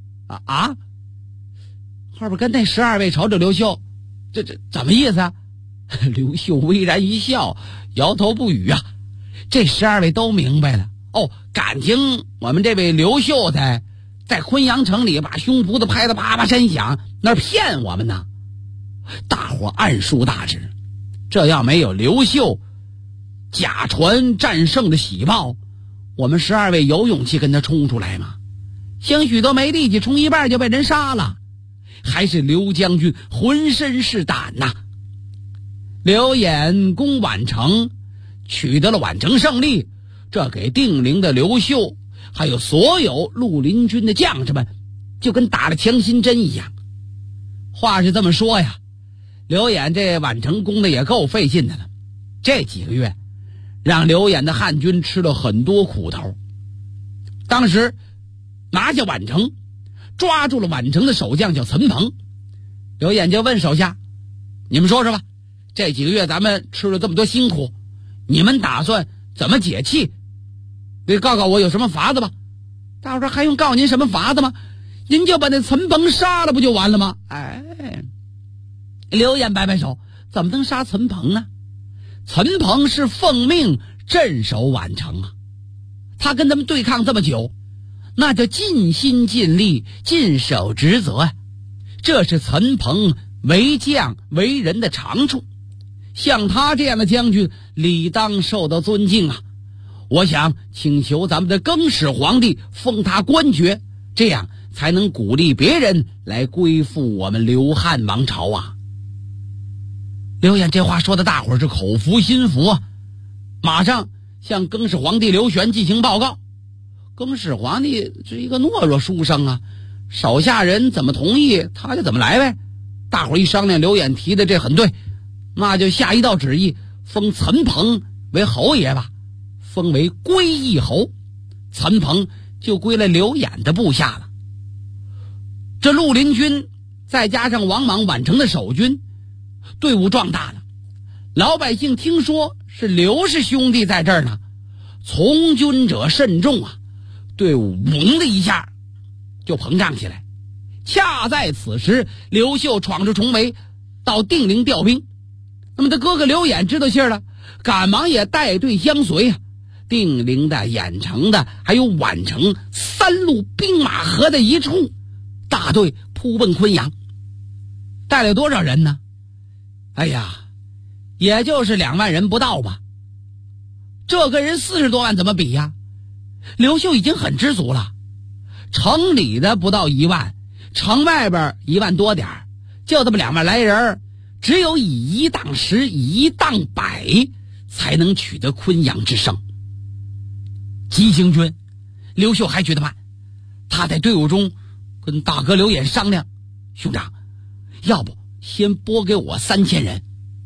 Speaker 2: 后边跟那12位瞅瞅刘秀，这怎么意思啊？刘秀微然一笑，摇头不语啊。这12位都明白了，感情我们这位刘秀才在昆阳城里把胸脯子拍得啪啪声响，那骗我们呢。大伙暗抒大志，这要没有刘秀假传战胜的喜报，我们12位有勇气跟他冲出来吗？ 兴许都没力气冲一半就被人杀了，还是刘将军浑身是胆呐。刘演攻宛城，取得了宛城胜利，这给定陵的刘秀还有所有绿林军的将士们就跟打了强心针一样。话是这么说呀，刘演这宛城攻的也够费劲的了，这几个月让刘演的汉军吃了很多苦头。当时拿下宛城，抓住了宛城的守将叫陈鹏，刘演就问手下，你们说说吧，这几个月咱们吃了这么多辛苦，你们打算怎么解气？得告告我有什么法子吧。大伙说还用告您什么法子吗？您就把那陈鹏杀了不就完了吗？刘演摆摆手，怎么能杀陈鹏呢？陈鹏是奉命镇守宛城啊，他跟他们对抗这么久，那就尽心尽力尽守职责啊，这是陈鹏为将为人的长处。像他这样的将军理当受到尊敬啊！我想请求咱们的更始皇帝封他官爵，这样才能鼓励别人来归附我们刘汉王朝啊！刘演这话说的大伙儿是口服心服啊，马上向更始皇帝刘玄进行报告。更始皇帝是一个懦弱书生啊，手下人怎么同意他就怎么来呗。大伙儿一商量，刘演提的这很对，那就下一道旨意，封陈鹏为侯爷吧，封为归义侯，陈鹏就归了刘演的部下了。这绿林军再加上王莽宛城的守军，队伍壮大了，老百姓听说是刘氏兄弟在这儿呢，从军者甚众啊，队伍猛的一下就膨胀起来。恰在此时，刘秀闯出重围，到定陵调兵。那么他哥哥刘演知道信儿了，赶忙也带队相随啊。定陵的、郾城的还有宛城三路兵马合在一处，大队扑奔昆阳。带了多少人呢？哎呀，也就是2万人不到吧。这跟人40多万怎么比呀？刘秀已经很知足了，城里的不到1万，城外边1万多点，就这么2万来人，只有以1当10，以1当100，才能取得昆阳之胜。急行军，刘秀还觉得慢，他在队伍中跟大哥刘演商量，兄长，要不先拨给我3000人。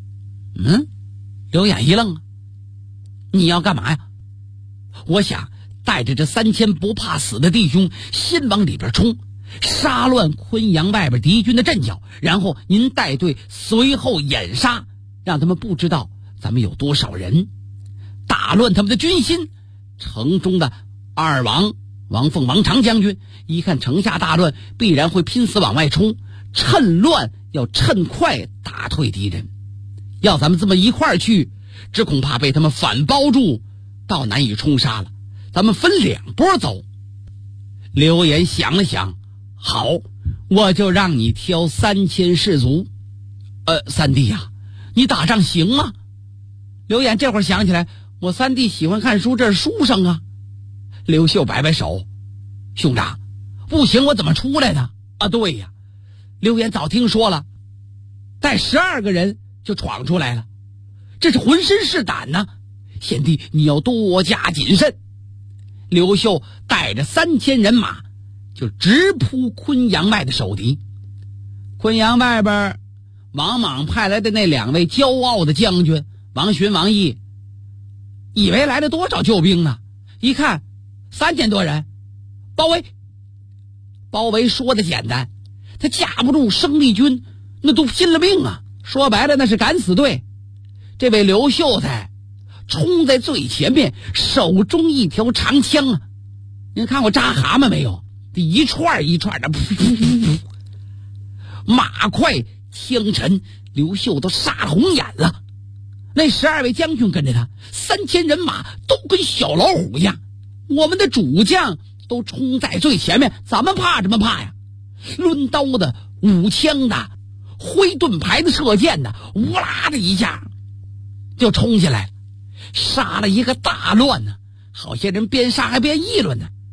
Speaker 2: 刘演一愣啊，你要干嘛呀？我想带着这3000不怕死的弟兄先往里边冲，杀乱昆阳外边敌军的阵脚，然后您带队随后掩杀，让他们不知道咱们有多少人，打乱他们的军心。城中的二王王凤、王常将军一看城下大乱，必然会拼死往外冲，趁乱要趁快打退敌人。要咱们这么一块儿去，只恐怕被他们反包住，倒难以冲杀了。咱们分2波走。刘演想了想，好，我就让你挑3000士卒。三弟呀，你打仗行吗？刘演这会儿想起来，我三弟喜欢看书，这是书生啊。刘秀摆摆手，兄长，不行，我怎么出来的啊？对呀，刘演早听说了，带12个人就闯出来了，这是浑身是胆呢。贤弟，你要多加谨慎。刘秀带着3000人马就直扑昆阳外的守敌。昆阳外边王莽派来的那2位骄傲的将军王寻、王毅，以为来了多少救兵呢？一看3000多人，包围。包围说的简单，他架不住生力军，那都拼了命啊！说白了，那是敢死队。这位刘秀才冲在最前面，手中一条长枪啊！您看过扎蛤蟆没有？一串一串的，噗噗噗噗，马快枪沉，刘秀都杀红眼了。那12位将军跟着他，3000人马都跟小老虎一样。我们的主将都冲在最前面，咱们怕什么怕呀？抡刀的、舞枪的、挥盾牌的、射箭的，呜啦的一下就冲下来了，杀了一个大乱呢。好些人边杀还边议论呢。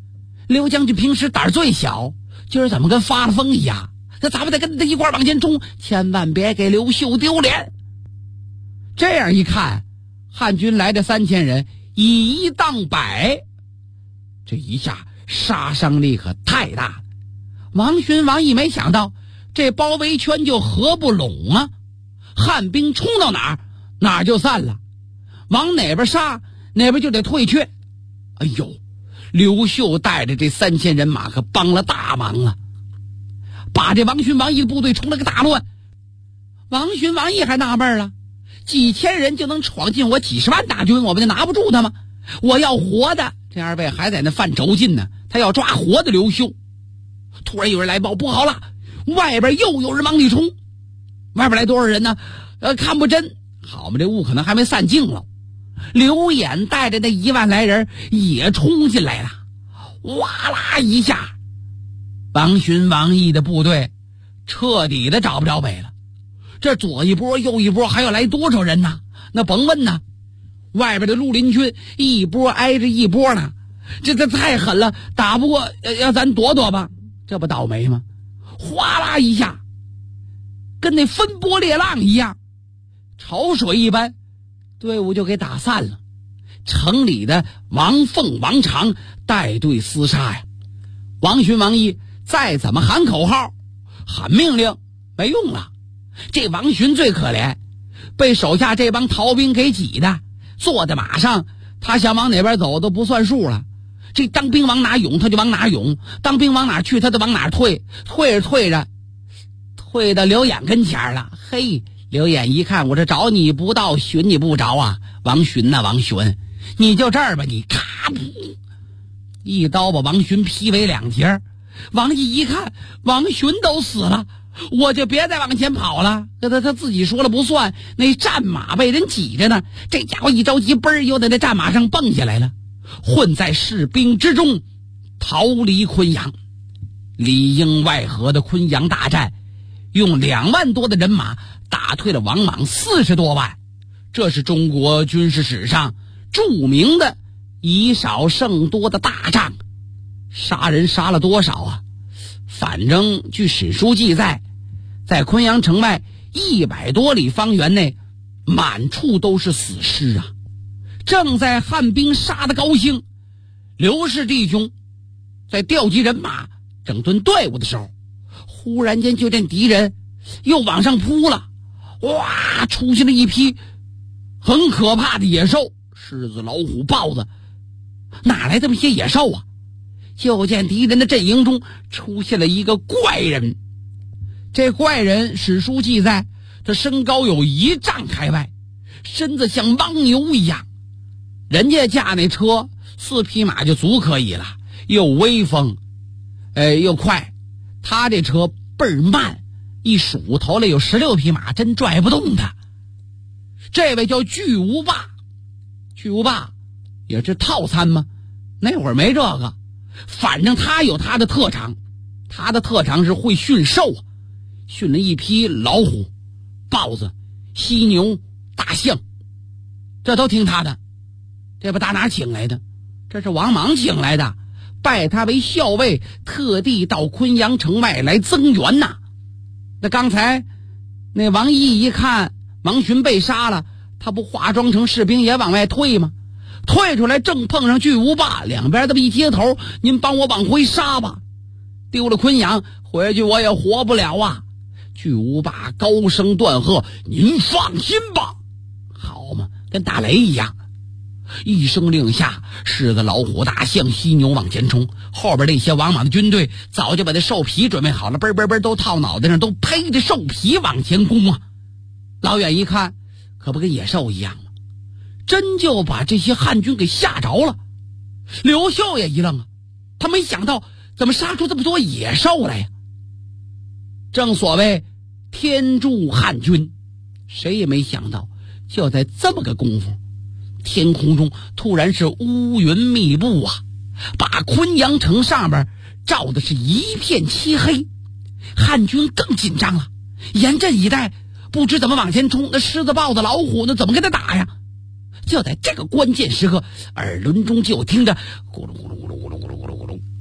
Speaker 2: 刘将军平时胆最小，今儿怎么跟发了疯一样？那咱们得跟他一块往前冲，千万别给刘秀丢脸。这样一看，汉军来的3000人以1当100，这一下杀伤力可太大了。王勋、王毅没想到这包围圈就合不拢啊，汉兵冲到哪儿就散了，往哪边杀哪边就得退却。哎呦，刘秀带着这3000人马可帮了大忙啊，把这王勋、王毅的部队冲了个大乱。王勋、王毅还纳闷了，几千人就能闯进我几十万大军，我们就拿不住他吗？我要活的。这二位还在那犯轴劲呢，他要抓活的刘秀。突然有人来报，不好了，外边又有人往里冲。外边来多少人呢？看不真，好嘛，这雾可能还没散尽了。刘演带着那1万来人也冲进来了，哇啦一下，王勋、王毅的部队彻底的找不着北了。这左一波右一波，还要来多少人呢？那甭问呢，外边的绿林军一波挨着一波呢，这太狠了，打不过要咱躲躲吧，这不倒霉吗？哗啦一下，跟那分波裂浪一样，潮水一般，队伍就给打散了。城里的王凤、王常带队厮杀呀。王勋、王毅再怎么喊口号喊命令没用了。这王勋最可怜，被手下这帮逃兵给挤的，坐在马上，他想往哪边走都不算数了。这当兵往哪涌他就往哪涌，当兵往哪去他就往哪退，退着退到刘演跟前了。嘿，刘演一看，我这找你不到，寻你不着啊，王勋呐，王勋，你就这儿吧，你咔一刀把王勋劈为2截。王毅一看王勋都死了，我就别再往前跑了，他自己说了不算，那战马被人挤着呢，这家伙一着急，嘣儿又在那战马上蹦下来了，混在士兵之中逃离昆阳。里应外合的昆阳大战，用2万多的人马打退了王莽40多万，这是中国军事史上著名的以少胜多的大仗。杀人杀了多少啊？反正据史书记载，在昆阳城外100多里方圆内，满处都是死尸啊。正在汉兵杀得高兴，刘氏弟兄在调集人马整顿队伍的时候，忽然间就见敌人又往上扑了，哇，出现了一批很可怕的野兽，狮子、老虎、豹子，哪来这么些野兽啊？就见敌人的阵营中出现了一个怪人。这怪人史书记载，他身高有1丈开外，身子像牦牛一样。人家驾那车4匹马就足可以了，又威风又快，他这车倍儿慢，一数头了有16匹马，真拽不动他。这位叫巨无霸，巨无霸也是套餐吗？那会儿没这个，反正他有他的特长，他的特长是会驯兽啊，驯了一批老虎、豹子、犀牛、大象，这都听他的。这不打哪请来的？这是王莽请来的，拜他为校尉，特地到昆阳城外来增援呐。那刚才那王毅一看王勋被杀了，他不化妆成士兵也往外退吗？退出来正碰上巨无霸，两边这么一接头，您帮我往回杀吧，丢了昆阳回去我也活不了啊。巨无霸高声断喝，您放心吧。好嘛，跟打雷一样，一声令下，狮子、老虎、大象、犀牛往前冲，后边那些王莽的军队早就把这兽皮准备好了，嘣嘣嘣都套脑袋上，都披着兽皮往前攻啊。老远一看，可不跟野兽一样吗？真就把这些汉军给吓着了。刘秀也一愣啊，他没想到怎么杀出这么多野兽来呀。正所谓天助汉军，谁也没想到就在这么个功夫，天空中突然是乌云密布啊，把昆阳城上边照的是一片漆黑。汉军更紧张了，严阵以待，不知怎么往前冲。那狮子、豹子、老虎那怎么跟他打呀？就在这个关键时刻，耳轮中就听着咕噜咕噜咕噜咕噜咕噜咕噜咕噜，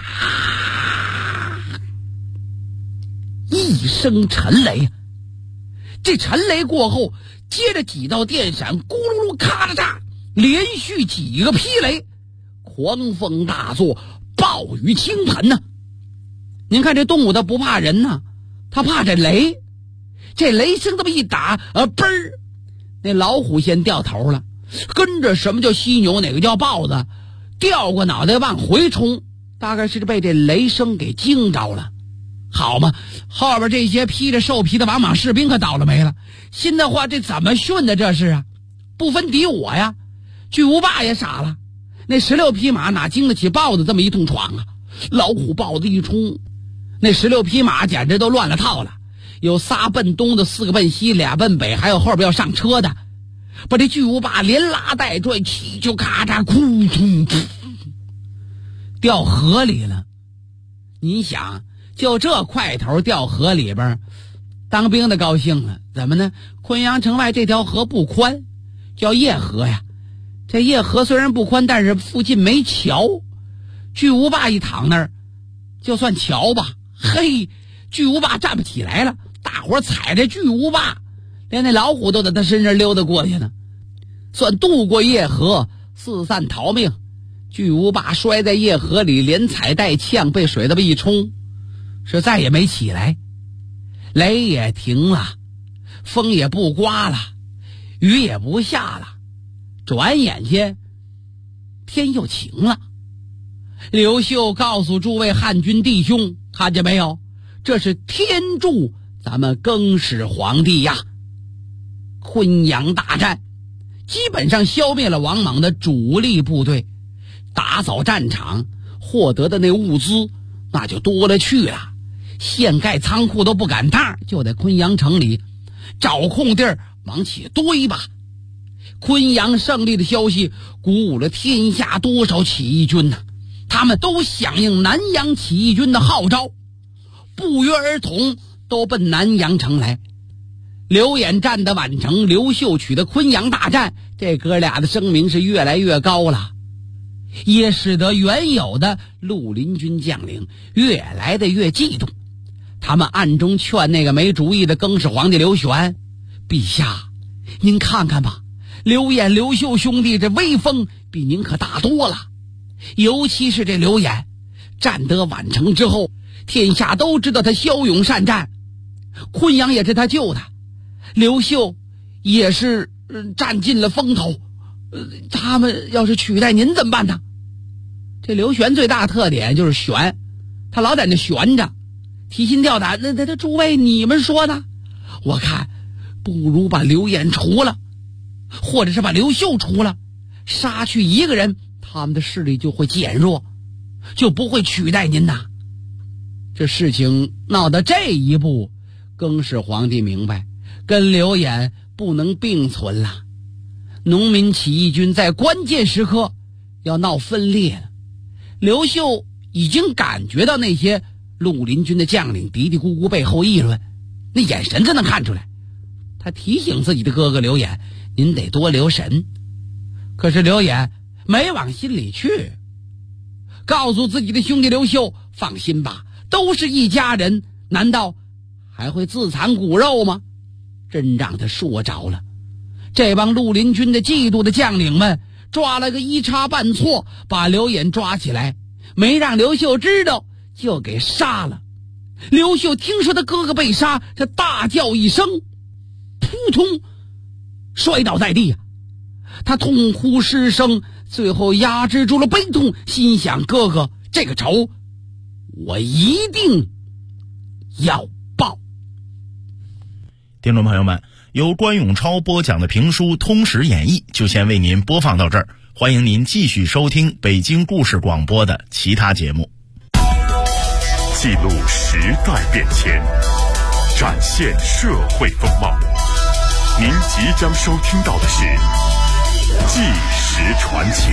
Speaker 2: 一声沉雷，这沉雷过后，接着几道电闪，咕噜噜咔嚓嚓，连续几个霹雷，狂风大作，暴雨倾盆呢。您看这动物它不怕人呢，它怕这雷。这雷声这么一打，嘣儿，那老虎先掉头了，跟着什么叫犀牛，哪个叫豹子，掉过脑袋往回冲，大概是被这雷声给惊着了。好嘛，后边这些披着兽皮的王莽士兵可倒了霉了。新的话，这怎么训的？这是啊，不分敌我呀。巨无霸也傻了，那16匹马哪经得起豹子这么一通闯啊？老虎豹子一冲，那16匹马简直都乱了套了。有仨奔东的，4个奔西，俩奔北，还有后边要上车的，把这巨无霸连拉带拽，气就咔嚓，咕咚，掉河里了。你想，就这块头掉河里边，当兵的高兴了，怎么呢？昆阳城外这条河不宽，叫叶河呀。这叶河虽然不宽，但是附近没桥，巨无霸一躺那儿，就算桥吧，嘿，巨无霸站不起来了。大伙踩着巨无霸，连那老虎都在他身上溜达过去呢，算渡过叶河，四散逃命。巨无霸摔在叶河里，连踩带呛，被水这么一冲，是再也没起来。雷也停了，风也不刮了，雨也不下了，转眼间天又晴了。刘秀告诉诸位汉军弟兄，看见没有，这是天助咱们更始皇帝呀！昆阳大战基本上消灭了王莽的主力部队，打扫战场获得的那物资那就多了去了，现盖仓库都不赶趟，就在昆阳城里找空地儿往起堆吧。昆阳胜利的消息鼓舞了天下多少起义军呢？他们都响应南阳起义军的号召，不约而同都奔南阳城来。刘演占的宛城，刘秀取的昆阳大战，这哥俩的声名是越来越高了，也使得原有的绿林军将领越来的越嫉妒。他们暗中劝那个没主意的更始皇帝刘玄，陛下您看看吧，刘演刘秀兄弟这威风比您可大多了，尤其是这刘演占得宛城之后，天下都知道他骁勇善战，昆阳也是他救的，刘秀也是占尽了风头，他们要是取代您怎么办呢？这刘玄最大特点就是悬，他老在那悬着，提心吊胆。那诸位你们说呢？我看不如把刘演除了，或者是把刘秀除了，杀去一个人，他们的势力就会减弱，就不会取代您呐。这事情闹到这一步，更始皇帝明白跟刘演不能并存了。农民起义军在关键时刻要闹分裂了。刘秀已经感觉到那些绿林军的将领嘀嘀咕咕背后议论，那眼神就能看出来。他提醒自己的哥哥刘演，您得多留神。可是刘演没往心里去，告诉自己的兄弟刘秀，放心吧，都是一家人，难道还会自残骨肉吗？真让他说着了。这帮绿林军的嫉妒的将领们抓了个一差半错，把刘演抓起来，没让刘秀知道就给杀了。刘秀听说他哥哥被杀，他大叫一声，扑通摔倒在地，他痛哭失声，最后压制住了悲痛，心想哥哥这个仇我一定要报。
Speaker 5: 听众朋友们，由关永超播讲的评书《通史演义》就先为您播放到这儿，欢迎您继续收听北京故事广播的其他节目。
Speaker 11: 记录时代变迁，展现社会风貌。您即将收听到的是《纪实传奇》。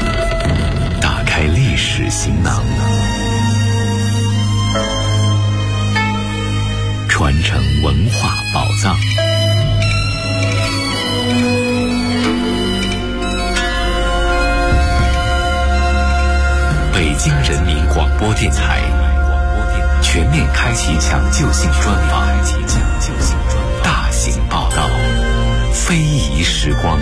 Speaker 17: 打开历史行囊，
Speaker 1: 传承文化宝藏。北京人民广播电台全面开启抢救性专访，大型报道，非遗时光。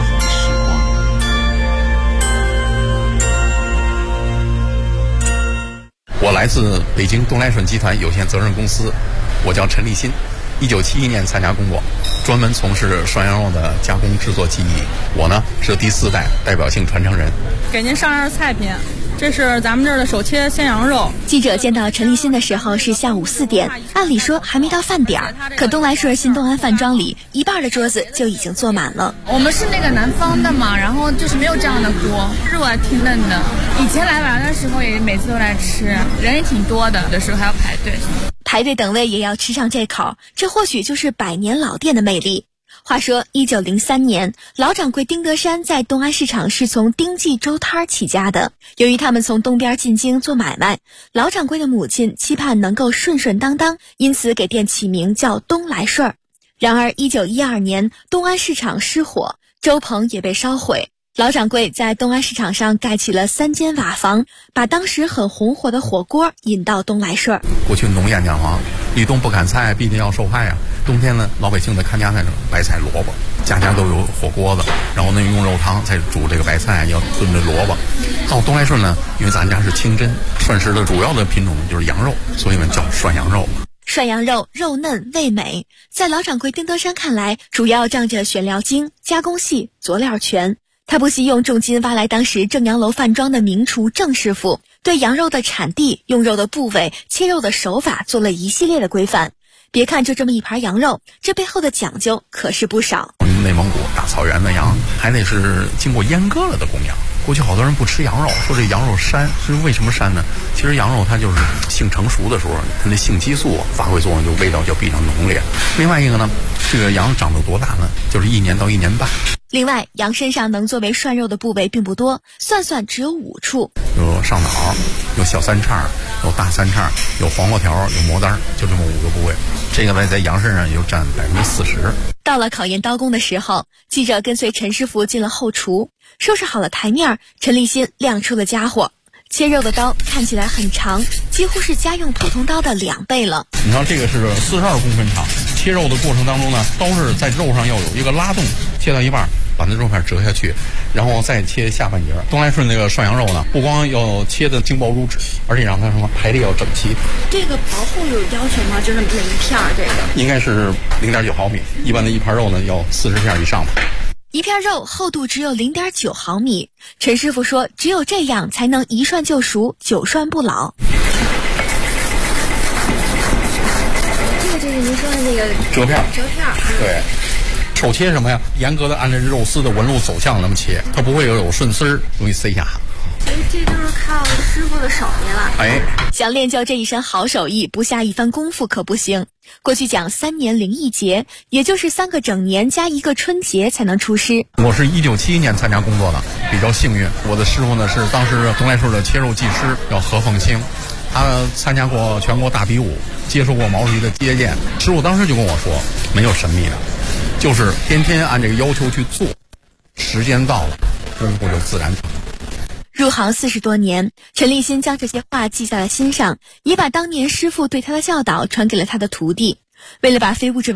Speaker 17: 我来自北京东来顺集团有限责任公司，我叫陈立新，1971年参加工作，专门从事涮羊肉的加工制作技艺。我呢是第4代代表性传承人。
Speaker 18: 给您上样菜品，这是咱们这儿的手切鲜羊肉。
Speaker 9: 记者见到陈立新的时候是下午4点，按理说还没到饭点儿，可东来顺新东安饭庄里一半的桌子就已经坐满了。
Speaker 19: 我们是那个南方的嘛，然后就是没有这样的锅，肉还挺嫩的。以前来玩的时候也每次都来吃，人也挺多的，有的时候还要排队。
Speaker 9: 排队等位也要吃上这口，这或许就是百年老店的魅力。话说1903年，老掌柜丁德山在东安市场是从丁记粥摊起家的。由于他们从东边进京做买卖，老掌柜的母亲期盼能够顺顺当当，因此给店起名叫东来顺。然而1912年，东安市场失火，粥棚也被烧毁。老掌柜在东安市场上盖起了3间瓦房，把当时很红火的火锅引到东来顺。
Speaker 17: 过去农谚讲话，立冬不砍菜，必定要受害啊。冬天呢，老百姓的看家菜是白菜萝卜，家家都有火锅子，然后呢用肉汤再煮这个白菜，要炖着萝卜。到东来顺呢，因为咱家是清真，涮食的主要的品种就是羊肉，所以呢叫涮羊肉。
Speaker 9: 涮羊肉肉嫩味美，在老掌柜丁德山看来，主要仗着选料精、加工细、佐料全。他不惜用重金挖来当时正阳楼饭庄的名厨郑师傅，对羊肉的产地、用肉的部位、切肉的手法做了一系列的规范。别看就这么一盘羊肉，这背后的讲究可是不少。
Speaker 17: 内蒙古大草原的羊还得是经过阉割了的公羊。过去好多人不吃羊肉，说这羊肉膻，是为什么膻呢？其实羊肉它就是性成熟的时候，它那性激素发挥作用，就味道就比较浓烈。另外一个呢，这个羊长到多大呢？就是1年到1年半。
Speaker 9: 另外，羊身上能作为涮肉的部位并不多，算算只有5处。
Speaker 17: 有上脑，有小三叉，有大三叉，有黄瓜条，有馍单，就这么5个部位。这个呢，在羊身上也就占40%。
Speaker 9: 到了考验刀工的时候，记者跟随陈师傅进了后厨，收拾好了台面，陈立新亮出了家伙。切肉的刀看起来很长，几乎是家用普通刀的2倍了。
Speaker 17: 你看这个是42公分长，切肉的过程当中呢，刀是在肉上要有一个拉动，切到一半把那肉片折下去，然后再切下半截。东来顺那个涮羊肉呢，不光要切的精薄如纸，而且让它什么排列要整齐。
Speaker 19: 这个薄厚有要求吗？就是每一片这个
Speaker 17: 应该是0.9毫米，一般的一盘肉呢要40片以上吧。
Speaker 9: 一片肉厚度只有0.9毫米，陈师傅说只有这样才能一涮就熟，久涮不老。
Speaker 19: 这个您说的那个
Speaker 17: 折片，
Speaker 19: 对。
Speaker 17: 手切什么呀？严格的按照肉丝的纹路走向那么切，它不会有顺丝儿，容易塞下。
Speaker 19: 所以这都是靠师傅的手艺了。
Speaker 17: 哎，
Speaker 9: 想练就这一身好手艺，不下一番功夫可不行。过去讲3年零1节，也就是3个整年加1个春节才能出师。
Speaker 17: 我是1971年参加工作的，比较幸运。我的师傅呢是当时东来顺的切肉技师，叫何凤清。他参加过全国大比武，接受过毛主席的接见。师傅当时就跟我说，没有神秘的，就是天天按这个要求去做，时间到了，功夫就自然成。
Speaker 9: 入行40多年，陈立新将这些话记在了心上，也把当年师傅对他的教导传给了他的徒弟。为了把非物质文